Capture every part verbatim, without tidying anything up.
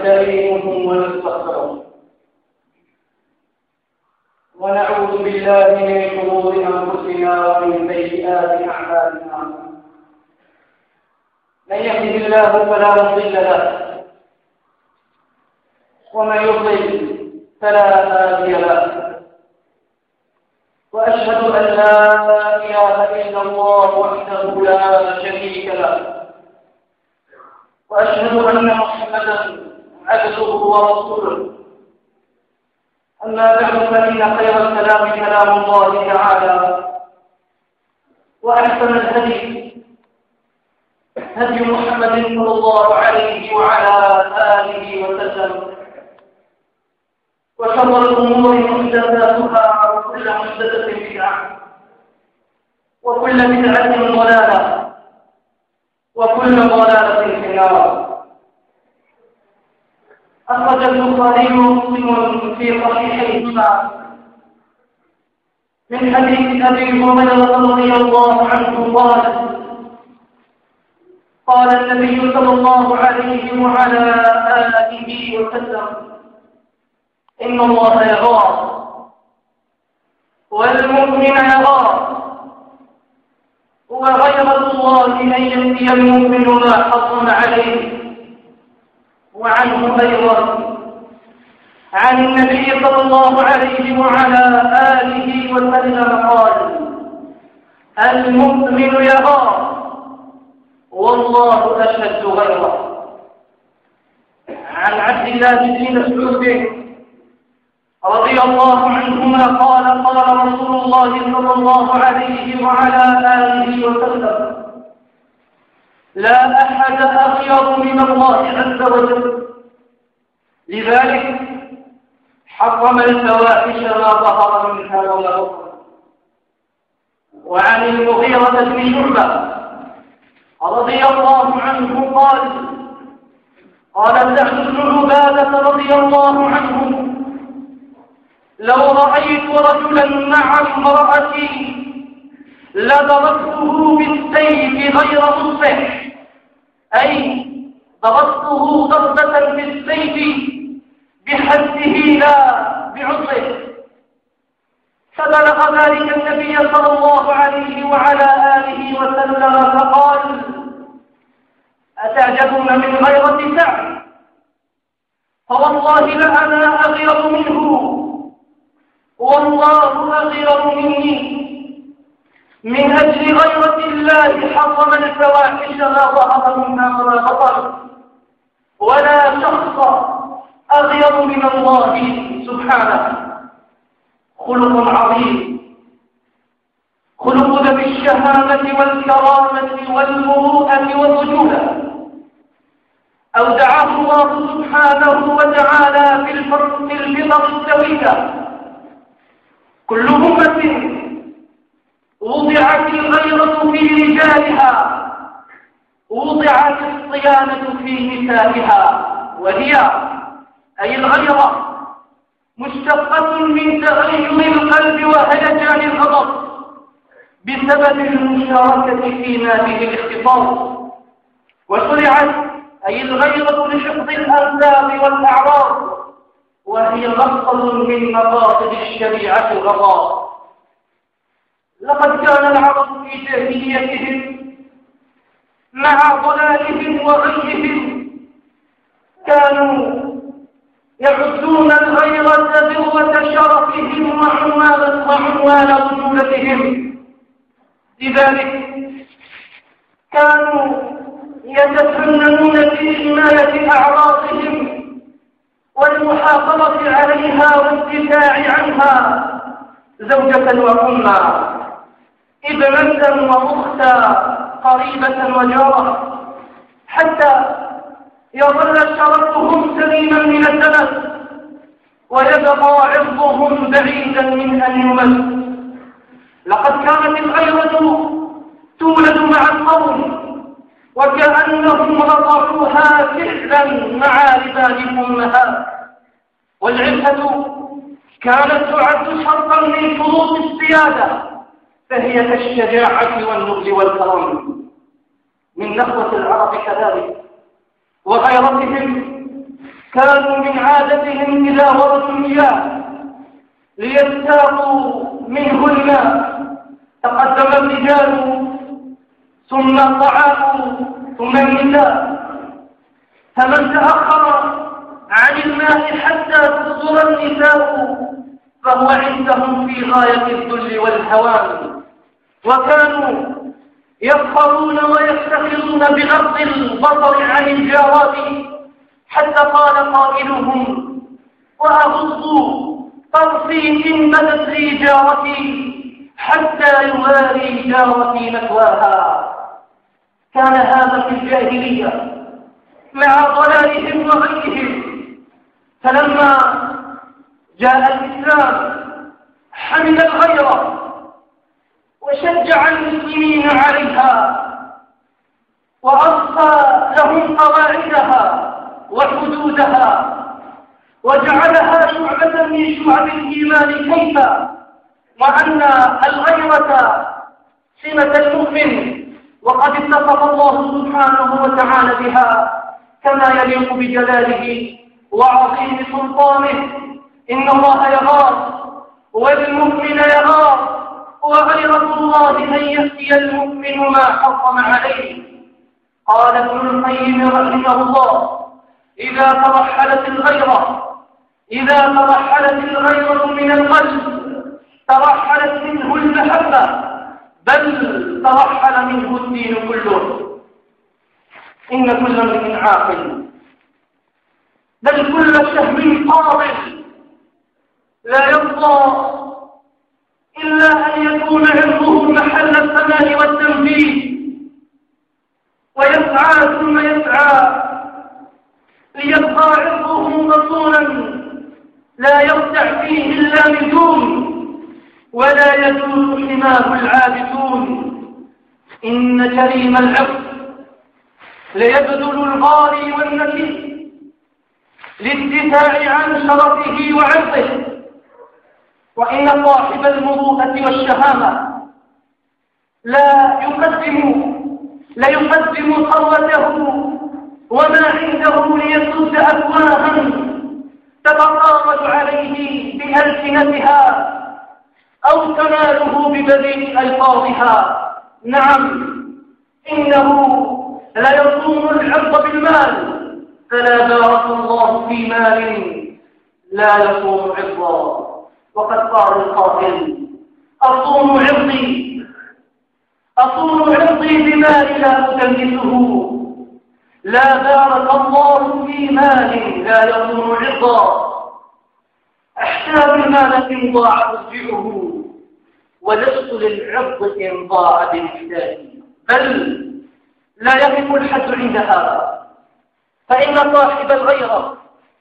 ونستعينه ونستغفره ونعوذ بالله من شرور أنفسنا ومن سيئات أعمالنا. من يهده الله فلا مضل له ومن يضلل فلا هادي له، وأشهد أن لا إله إلا الله وحده لا شريك له، وأشهد أن محمدا عبده ورسوله. أما بعد فإن خير الكلام كلام الله تعالى، وأحسن الهدي هدي محمد صلى الله عليه وعلى آله وسلم، وشر الأمور محدثاتها وكل محدثة بدعة وكل بدعة ضلالة وكل ضلالة في النار. أخرج البخاري ومسلم في صحيحيهما من حديث أبي هريرة رضي الله عنه قال: قال النبي صلى الله عليه وعلى آله وسلم: إن الله يغار والمؤمن يغار، وغيرة الله أن يأتي المؤمن ما حرم عليه. وعنه أيضا عن النبي صلى الله عليه وعلى آله وسلم قال: المؤمن يغار والله أشد غيره. عن عبد الله بن مسعود رضي الله عنهما قال: قال رسول الله صلى الله عليه وعلى آله وسلم: لا أحد أغير من الله عز وجل، لذلك حرم الفواحش ما ظهر منها وما بطن. وعن المغيرة بن شعبة رضي الله عنه قال: قال سعد بن عبادة رضي الله عنه: لو رأيت رجلا مع امرأتي لضربته بالسيف غير مصفح، أي ضربته ضربة بالسيف بحده لا بعصه. فبلغ ذلك النبي صلى الله عليه وعلى آله وسلم فقال: أتعجبون من غيرة سعد؟ فوالله لأنا أغير منه، والله أغير مني. من أجل غيرة الله حرم الفواحش ما ظهر منها وما بطن، ولا شخص أغير من الله سبحانه. خلق عظيم، خلق ذوي الشهامة والكرامة والمروءة والرجولة، أودعه الله سبحانه وتعالى في الفطر السوية. كل أمة وضعت الغيرة في رجالها وضعت الصيانة في نسائها، وهي أي الغيرة مشتقة من تغير القلب وهيجان الغضب بسبب المشاركة فيما به الاختصاص. وشرعت أي الغيرة لحفظ الأنساب والأعراض، وهي مقصد من مقاصد الشريعة الغضاء. لقد كان العرب في جاهليتهم مع ضلالهم وغيهم كانوا يعدون الغيرة ذروة شرفهم وعنوان وعنوان رجولتهم، لذلك كانوا يتفننون في حماية أعراضهم والمحافظة عليها والدفاع عنها، زوجة وأمة، ابنة وأختا، قريبة وجارة، حتى يظل شرفهم سليما من الدنس ويبقى عرضهم بعيدا من أن يمس. لقد كانت الغيرة تولد مع القوم، وكأنهم رضعوها فعلا مع لبان أمهات. والعفة كانت تعد شرطا من شروط السيادة، فهي كالشجاعة والنبل والكرم. من نخوة العرب كذلك وغيرتهم كانوا من عادتهم إذا وردوا المياه ليستاقوا منه الماء تقدم الرجال ثم الطعام ثم النساء، فمن تأخر عن الماء حتى تصدر النساء فهو عندهم في غاية الذل والهوان. وكانوا يفخرون ويفتخرون بغض البصر عن الجارات، حتى قال قائلهم: وأغض طرفي إن بدت لي جارتي حتى يواري جارتي مثواها. كان هذا في الجاهلية مع ضلالهم وغيهم، فلما جاء الإسلام حمل الغيرة وشجع المسلمين عليها وأرسى لهم قواعدها وحدودها وجعلها شعبة من شعب الإيمان، كيف وأن الغيرة سمة المؤمن وقد اتصف الله سبحانه وتعالى بها كما يليق بجلاله وعظيم سلطانه. إن الله يغار والمؤمن يغار، وغيرة الله أن يأتي المؤمن ما حرم عليه. قال ابن القيم رحمه الله: إذا ترحلت الغيرة إذا ترحلت الغيرة من القلب ترحلت منه المحبة، بل ترحل منه الدين كله. إن كل امرئ عاقل، بل كل شهم قاضٍ لا يرضى إلا أن يكون عرضه محل الثناء والتنفيذ، ويسعى ثم يسعى ليبقى عرضه مصونا لا يرتع فيه إلا نجوم ولا يجوز حماه العابثون. إن كريم العرض ليبذل الغالي والنكيس للدفاع عن شرفه وعرضه، وإن صاحب المروءة والشهامة لا يقدم لا يقدم ثروته وما عنده ليسد أفواها تتطاول عليه بألسنتها أو تناله ببذيء ألفاظها. نعم، إنه لا يصوم العرض بالمال، فلا بارك الله في مال لا يصوم عرضا. وقد قال القائل: أصوم عرضي أصوم عرضي بمال لا أدنسه، لا بارك الله في مال لا يصوم عرضا. أحتاج المال إن ضاع أرجعه، ولست للعرض إن ضاع بالحداد. بل لا يقف الحد عند هذا، فإن صاحب الغيرة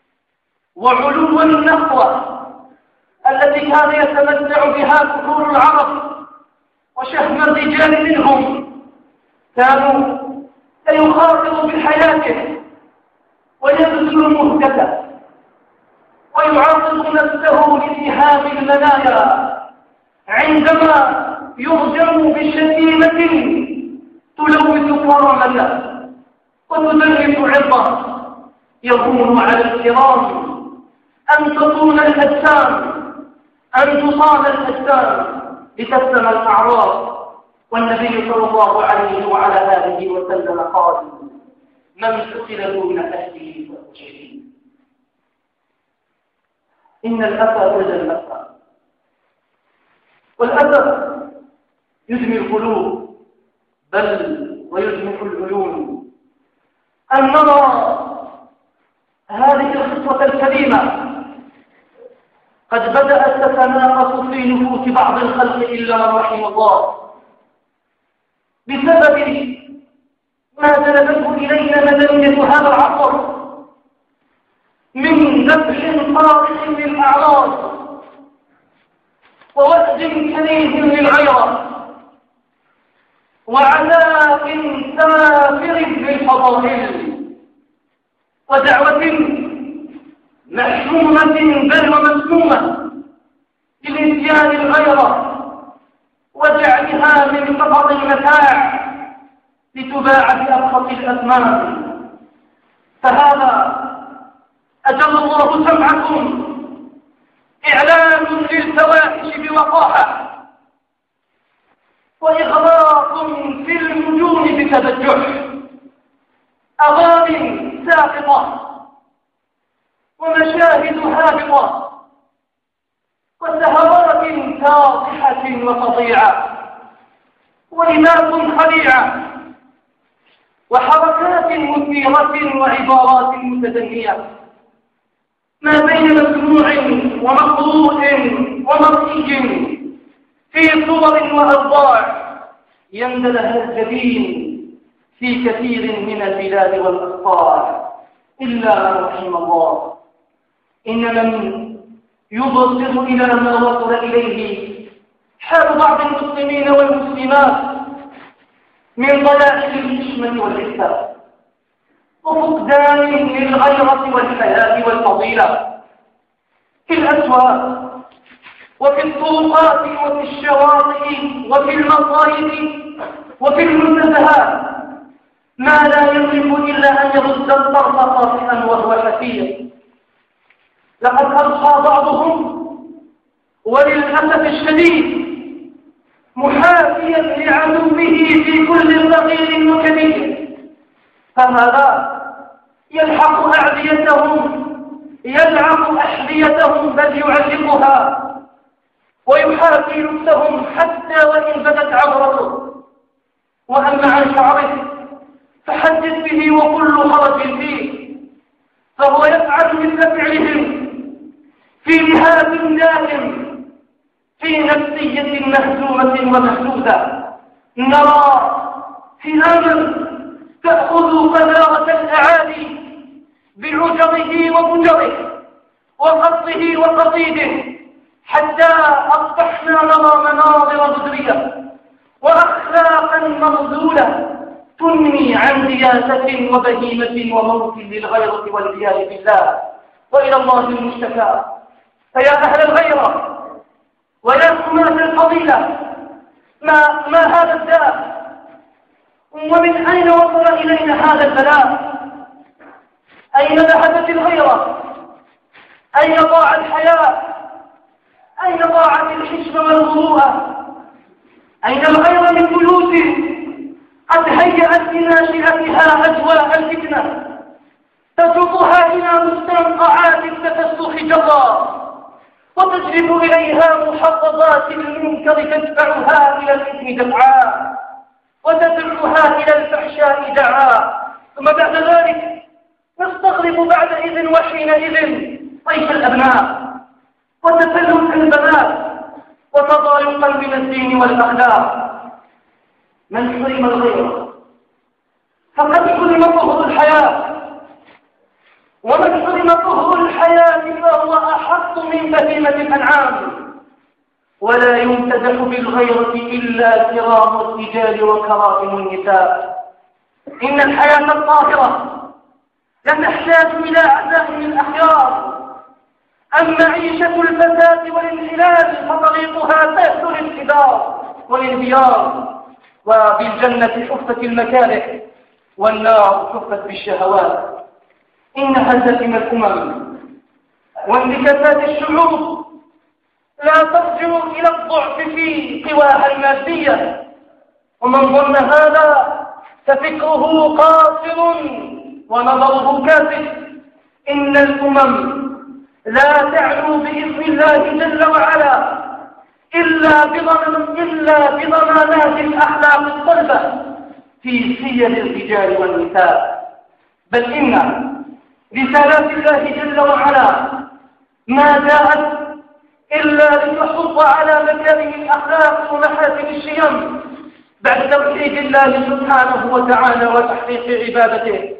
وعلو النخوة التي كان يتمتع بها كفور العرب وشهم الرجال منهم كانوا سيخاطر بحياته ويبذل مهجته ويعرض نفسه لاتهام المنايا عندما يرجم بشتيمة تلوث كرامته وتدرس عرضه. يكون على الكرام أن تطول الأجسام أن تصاب الأجسام لتسلم الأعراض. والنبي صلى الله عليه وعلى آله وسلم قال: من قتل دون أهله فهو شهيد. إن الأسى ولد الأسى، والأسى يدمي القلوب بل ويدمي العيون. أن نرى هذه الخطوة الكريمة قد بدأت تتناقص في نفوس بعض الخلق إلا من رحم الله، بسبب ما جلبته إلينا مدنية هذا العصر من ذبح صارخ للأعراض ووسد كريه للغيرة وعذاب سافر للفضائل ودعوة محشومة بل ومسمومة للإتيان الغيرة وجعلها من فقط المتاع لتباع بأبسط الأثمان. فهذا أجل الله سمعكم إعلان للفواحش بوقاحة، وإغراق في النجوم بتبجح، أغاني ساقطة ومشاهد هابطة وسهرات كاضحة وفظيعة ولباس خليعة وحركات مثيرة وعبارات متدنية، ما بين مسموع ومقروء ومرئي في صور وأوضاع يندلها الجبين في كثير من البلاد والأقطار، إلا من رحم الله. إن من يبصر إلى ما وصل إليه حال بعض المسلمين والمسلمات من ضلائل الحشمة والعفة وفقدان للغيرة والحياة والفضيلة في الأسواق وفي الطرقات وفي الشواطئ وفي المصايد وفي المنتزهات، ما لا يملك إلا أن يرد الطرف خاطئا وهو حفيظ. لقد أضحى بعضهم وللأسف الشديد محاكيا لعدوه في كل صغير وكبير، فهذا يلحق أعديتهم يلعق أحذيتهم بل يعلقها ويحاكي لبسهم حتى وإن بدت عورته. وأما عن شعره فحدث به وكل خرج فيه، فهو يفعل مثل فعلهم في لهاب دائم في نفسية مهزومة ومهزوزة. نرى هلاما تأخذ قذارة الأعالي بعجره وبجره وقصه وقصيده، حتى أصبحنا نرى مناظر مزرية وأخلاقا مرذولة تنمي عن رياسة وبهيمة وموت للغيرة والعياذ بالله، وإلى الله المشتكى. فيا أهل الغيرة ويا حماة الفضيلة، ما, ما هذا الداء؟ ومن أين وصل إلينا هذا البلاء؟ أين ذهبت الغيرة؟ أين ضاع الحياء؟ أين ضاعت الحشمة والمروءة؟ أين الغيرة من بيوت قد هيأت لناشئتها أجواء الفتنة تجرها إلى مستنقعات التفسخ جرا وتجلب إليها محفظات المنكر تدفعها إلى الإثم دفعا وتدعوها إلى الفحشاء دعا، ثم بعد ذلك نستغرب بعدئذ وحينئذ طيش الأبناء وتفلت البنات وتضايقا من الدين والأخلاق. من حرم الغيرة فقد حرم طهر الحياة، ومن حرم طهر الحياة فهو أحق من بهيمة الأنعام. ولا يمتدح بالغيرة إلا كرام الرجال وكرائم النساء. إن الحياة الطاهرة لتحتاج إلى عزاء الأخيار، أما عيشة الفساد والانحلال فطريقها سهل الانحدار والانهيار، وبالجنة حفت المكاره والنار حفت بالشهوات. إن هزائم الأمم وانتكاسات الشعوب لا ترجع إلى الضعف في قواها المادية، ومن ظن هذا ففكره قاصر ونظره كاسد. إن الأمم لا تعلو بإذن الله جل وعلا إلا بضمان إلا بضمانات الأخلاق الصلبة في سير الرجال والنساء، بل إن رسالات الله جل وعلا ما جاءت إلا لتحض على مكارم الأخلاق ومحاسن الشيم بعد توحيد الله سبحانه وتعالى وتحقيق عبادته.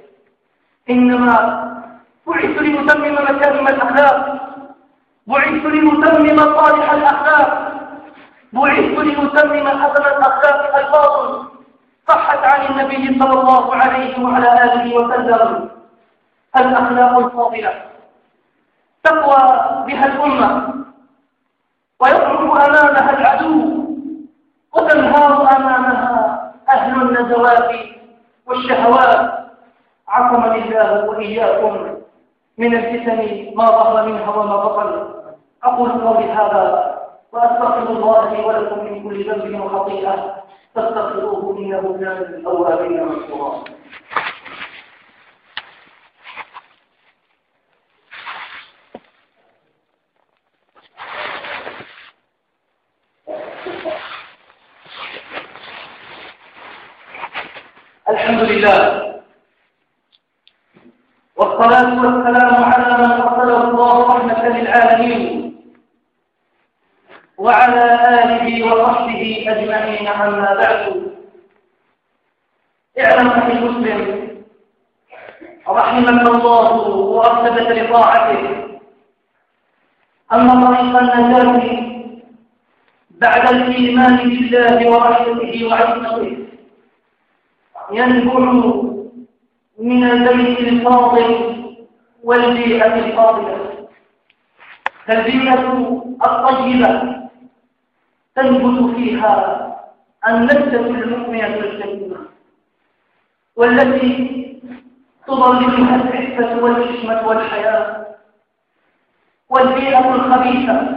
إنما بعثت لأتمم مكارم الأخلاق، بعثت لأتمم صالح الأخلاق، بعثت لأتمم حسن الأخلاق. ألفاظ صحت عن النبي صلى الله عليه وعلى آله وسلم: الأخلاق الفاضلة تقوى بها الأمة ويضعف أمامها العدو وتنهار أمامها أهل النزوات والشهوات. عصمني الله وإياكم من الفتن ما ظهر منها وما بطن. أقول قولي هذا وأستغفر الله لي ولكم من كل ذنب وخطيئة فاستغفروه إنه كان للأوابين غفورا. الحمد لله والصلاة والسلام على من أرسله الله رحمة للعالمين وعلى آله وصحبه أجمعين. أما بعد، اعلم أخي المسلم رحمك الله وأرشدك لطاعته أن طريق النجاة بعد الإيمان بالله ورحمته وعزته ينبع من البيت الفاضل والبيئة الفاضلة. فالبيئة الطيبة تنبت فيها النبتة المؤمنة الكريمة والتي تظللها العفة والحشمة والحياة، والبيئة الخبيثة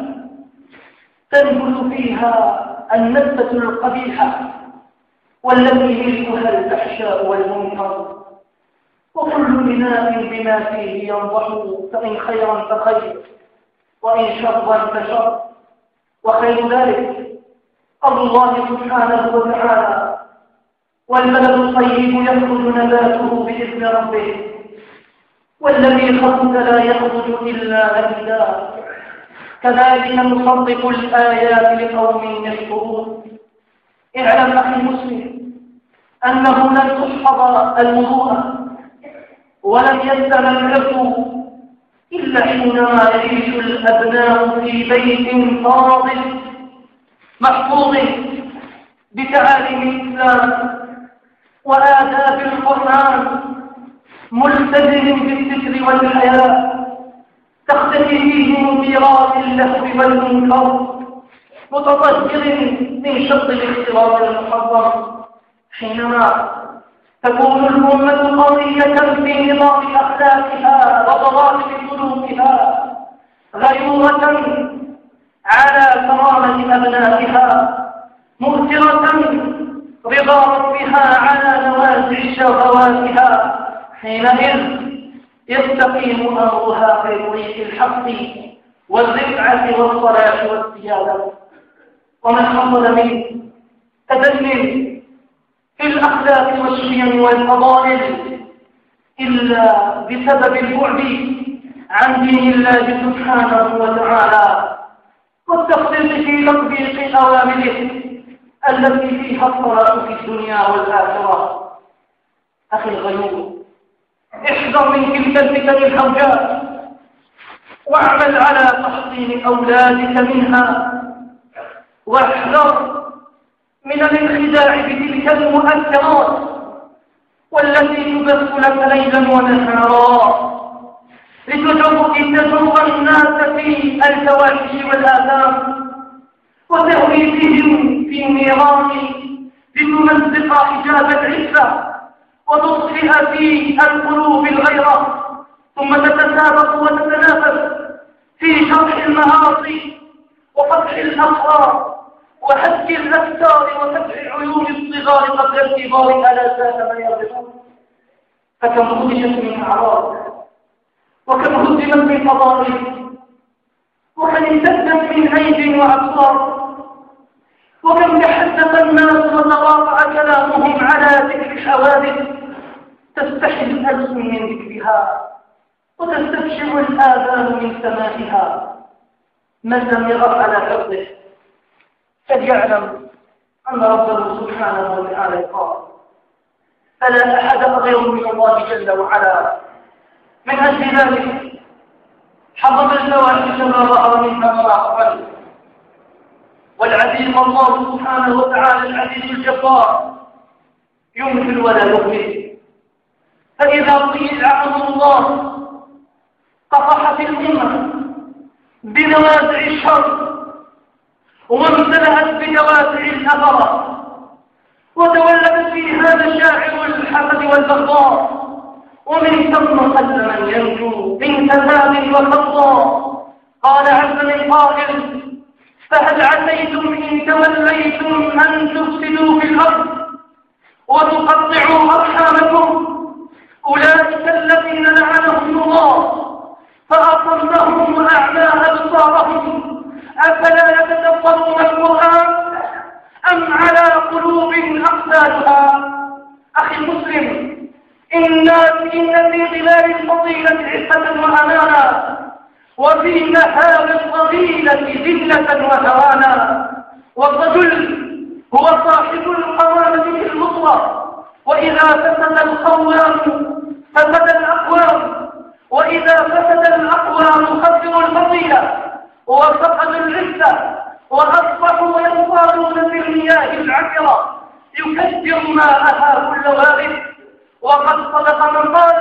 تنبت فيها النبتة القبيحة والتي ملكها الفحشاء والمنكر. وكل إناء بما فيه ينضح، فإن خيرا فخير وإن شرا فشر، وخير ذلك قول الله سبحانه وتعالى: والبلد الطيب يخرج نباته بإذن ربه والذي خبث لا يخرج إلا نكدا. كذلك نصدق الآيات لقوم يشكرون. اعلم أخي المسلم أنه لن تحفظ المروءة ولن يسلم العرض إلا حينما يعيش الأبناء في بيت فاضل محفوظ بتعاليم الإسلام وآداب القرآن، ملتزم بالذكر والحياة، تختفي فيه من ميراث اللهو والمنكر، متطهر من شط الاختلاط المحرم. حينما تكون الأمة قوية في نظام أخلاقها وضوابط سلوكها، غيورة على كرامة أبنائها، مؤثرة رضا بها على نوازع شهواتها، حينئذ يستقيم أمرها في طريق الحق والرفعة والصلاح والسيادة. ومن حصل منه تدني في الأخلاق والشيم والفضائل إلا بسبب البعد عن دين الله سبحانه وتعالى والتخطيط في تطبيق أوامره التي فيها الصلاة في الدنيا والآخرة. أخي الغيور، احذر من تلك الفتن الهوجاء واعمل على تحصين أولادك منها، واحذر من الانخداع بتلك المؤثرات والتي تبث لك ليلا ونهارا لتجرك تجرب الناس في الفواحش والآثام وتهوي بهم في النيران لتمزق حجاب العفة وتطفئ في القلوب الغيرة، ثم تتسابق وتتنافس في شرح المعاصي وفتح الأسرار وهتك الأفكار وفتح عيون الصغار قبل الكبار ألا ساء ما يرضون. فكم خدشت من أعراض، وكم هدمت من فضائل، وكم امتدت من عيب وأبصار، وكم تحدث الناس وتواقع كلامهم على ذكر الحوادث تستحي الألسن من ذكرها وتستبشر الآذان من سماعها. من لم يغف على حفظه فليعلم أن ربه سبحانه وتعالى قال: فلا أحد غير من الله جل وعلا. من أجل ذلك حرم الفواحش ما ظهر منها وما خفي، والعزيز الله سبحانه وتعالى العزيز الجبار يمثل ولا يغفر. فإذا قيل عنه الله قطعت الأمة بنوازع الشر وامتلأت بدوافع الأثرة وتولدت فيها مشاعر الحسد والبغضاء ومن ثم قل من ينجو من كذاب وخطا. قال عز من قائل: فهل عسيتم إن توليتم أن تفسدوا في الأرض وتقطعوا أرحامكم؟ أولئك الذين لعنهم الله فأصمهم وأعمى أبصارهم أفلا يتدبرون القرآن أم على قلوب أقفالها؟ أخي المسلم، إن إن في ظلال الفضيلة عزة وأمانا، وفي نهار الفضيلة ذلة وهوانا. والرجل هو صاحب القوامة في المطلق، وإذا فسد القوام فسد الأقوام، وإذا فسد الأقوام خسروا الفضيلة وفقدوا العزة وأصبحوا ينصارون في المياه العكرة يكدر ماءها كل وارد. وقد صدق من قال: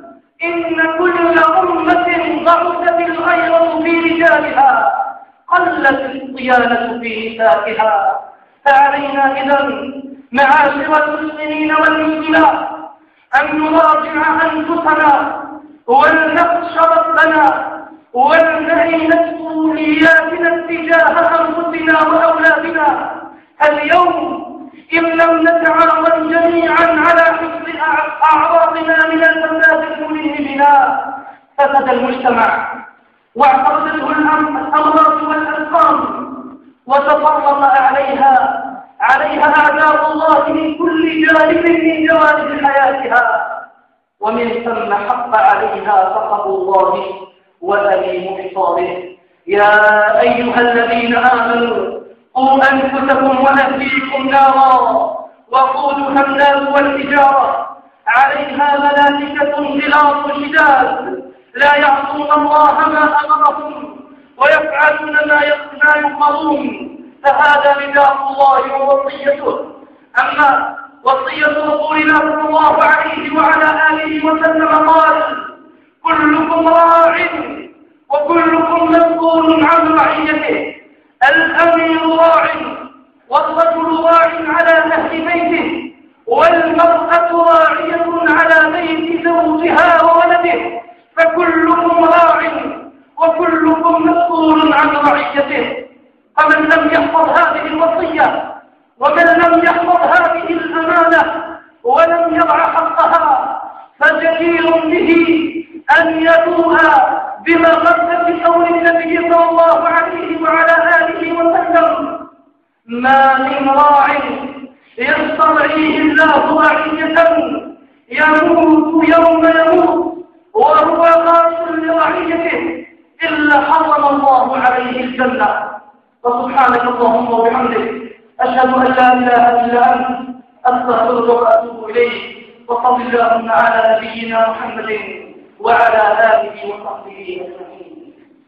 إن كل أمة ضعفت الغيرة في رجالها قلت الصيانة في نسائها. فعلينا إذن معاشر المسلمين والمسلمات أن نراجع أنفسنا ولنخش ربنا ولنعي مسؤولياتنا تجاه أنفسنا وأولادنا. اليوم إن لم نتعاون جميعا على حفظ أعراضنا من الفساد الملم بنا فسد المجتمع واعترضته الأمراض والأسقام، وتسلط عليها عليها أعداء الله من كل جانب من جوانب حياتها، ومن ثم حق عليها سخط الله وأليم عقابه. يا أيها الذين آمنوا قوا أنفسكم وأهليكم نارا وقودها الناس والحجارة عليها ملائكة غلاظ شداد لا يعصون الله ما أمرهم ويفعلون ما يؤمرون. فهذا نداء الله ووصيته. أما وصية رسولنا صلى الله عليه وعلى آله وسلم قال: كلكم راع وكلكم مسؤول عن رعيته. الأمير راع والرجل راع على أهل بيته، والمرأة راعية على بيت زوجها وولده، فكلكم راع وكلكم مسؤول عن رعيته. فمن لم يحفظ هذه الوصية ومن لم يحفظ هذه الأمانة ولم يضع حقها فجدير به أن يدوء بمغبة قول النبي صلى الله عليه وعلى آله وسلم: ما من راع يسترعيه الله رعية يموت يوم يموت وهو غاش لرعيته إلا حرم الله عليه الجنة. فسبحانك اللهم وبحمدك أشهد أن لا إله إلا أنت أستغفرك وأتوب إليك. وصل اللهم على نبينا محمد وعلى آله وصحبه أجمعين.